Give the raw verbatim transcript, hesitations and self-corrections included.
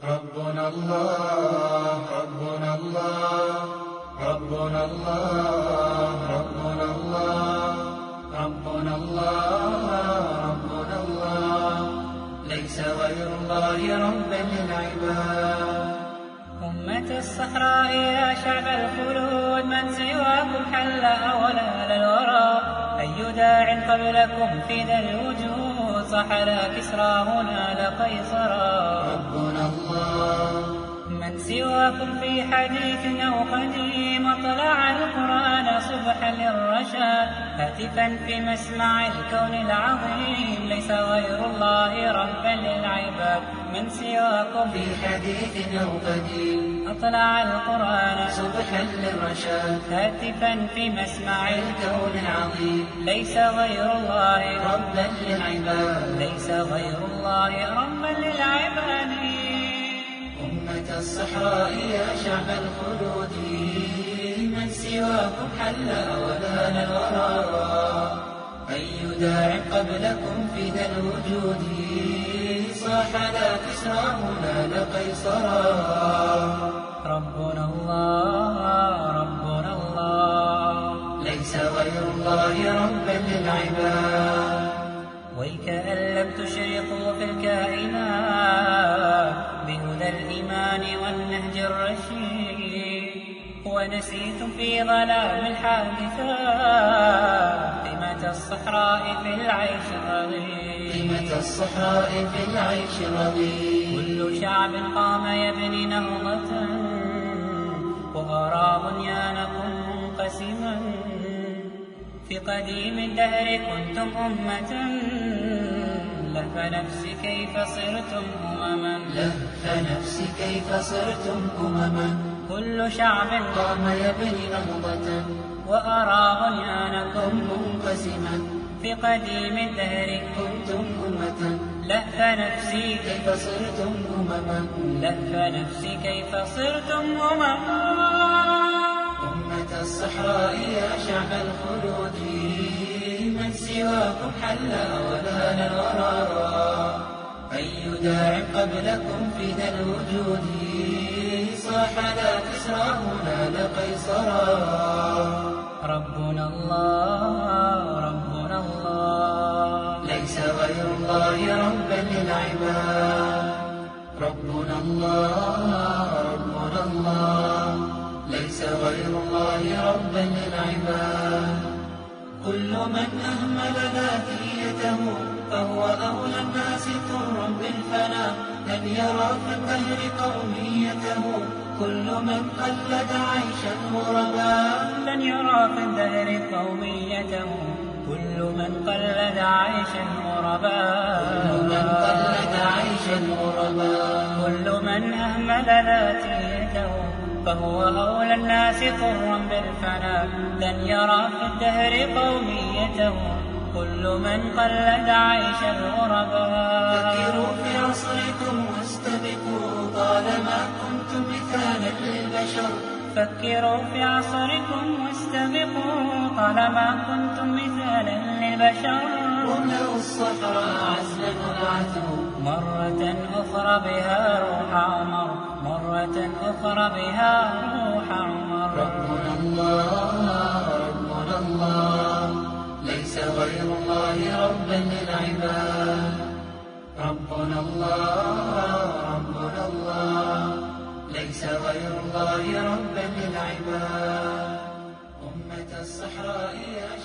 ربنا الله ربنا الله ربنا الله ربنا الله ربنا الله ربنا الله ليس غير الله ربا للعباد. أمة الصحراء يا شعب الخلود، من سواكم حل أولى للورى. أي داع قبلكم في ذا الوجود، صح لا كسرى هنا لقيصرا. ربنا الله من سواكم في حديث أو قديم، أطلع القرآن صبحا للرشاد. هاتفا في مسمع الكون العظيم، ليس غير الله ربا للعباد. من سواكم في حديث أو قديم، أطلع القرآن صبحا للرشاد. هاتفا في مسمع الكون العظيم، ليس غير الله ربا للعباد. ليس غير الله ربا للعباد. أمة الصحراء يا شعب الخلود، من سواكم حل أولان الورى. أي داع قبلكم في ذا الوجود، صاح لا كسرى هنا لقيصرا. ربنا الله ربنا الله ليس غير الله ربا للعباد. ويكأن لم تشرقوا في الكائنات بهدى الإيمان والنهج الرشيد، ونسيتم في ظلام الحادثات قيمة الصحراء في العيش الرغيد. قيمة الصحراء في العيش الرغيد. كل شعب قام يبني نهضة، وأرى بنيانكم منقسما. في قديم الدهر كنتم أمة، لهف نفسي كيف صرتم أمما. لهف نفسي كيف صرتم أمما. كل شعب قام يبني نهضة، وأرى بنيانكم منقسما. في قديم الدهر كنتم أمة، لهف نفسي كيف صرتم أمما. لهف نفسي كيف صرتم أمما. أمة الصحراء يا شعب الخلود، من سواكم حل أولان الورى. أي داع قبلكم في ذا الوجود، صاح لا كسرى هنا لقيصرا. ربنا الله ربنا الله ليس غير الله ربا للعباد. ربنا الله ربنا الله ليس غير الله ربا للعباد. كل من أهمل ذاتيته، فهو أولى الناس طرا بالفناء. لن يرى في الدهر قوميته، كل من قلد عيشا غربا. لن يرى في الدهر قوميته، كل من قلد عيشا غربا. كل من قلد عيشا غربا. كل من أهمل ذاتيته، فهو أولى الناس طرا بالفناء. لن يرى في الدهر قوميته، كل من قلد عيش الغرباء. فكروا في عصركم واستبقوا، طالما كنتم مثالا للبشر. فكروا في عصركم واستبقوا، طالما كنتم مثالا للبشر. واملأوا الصحراء عزلا وابعثوا، مرة أخرى بها روح عمر. مرة أخرى بها روح عمر. ربنا الله ربنا الله ليس غير الله ربا للعباد. ربنا الله ربنا الله ليس غير الله ربا للعباد. أمة الصحراء يا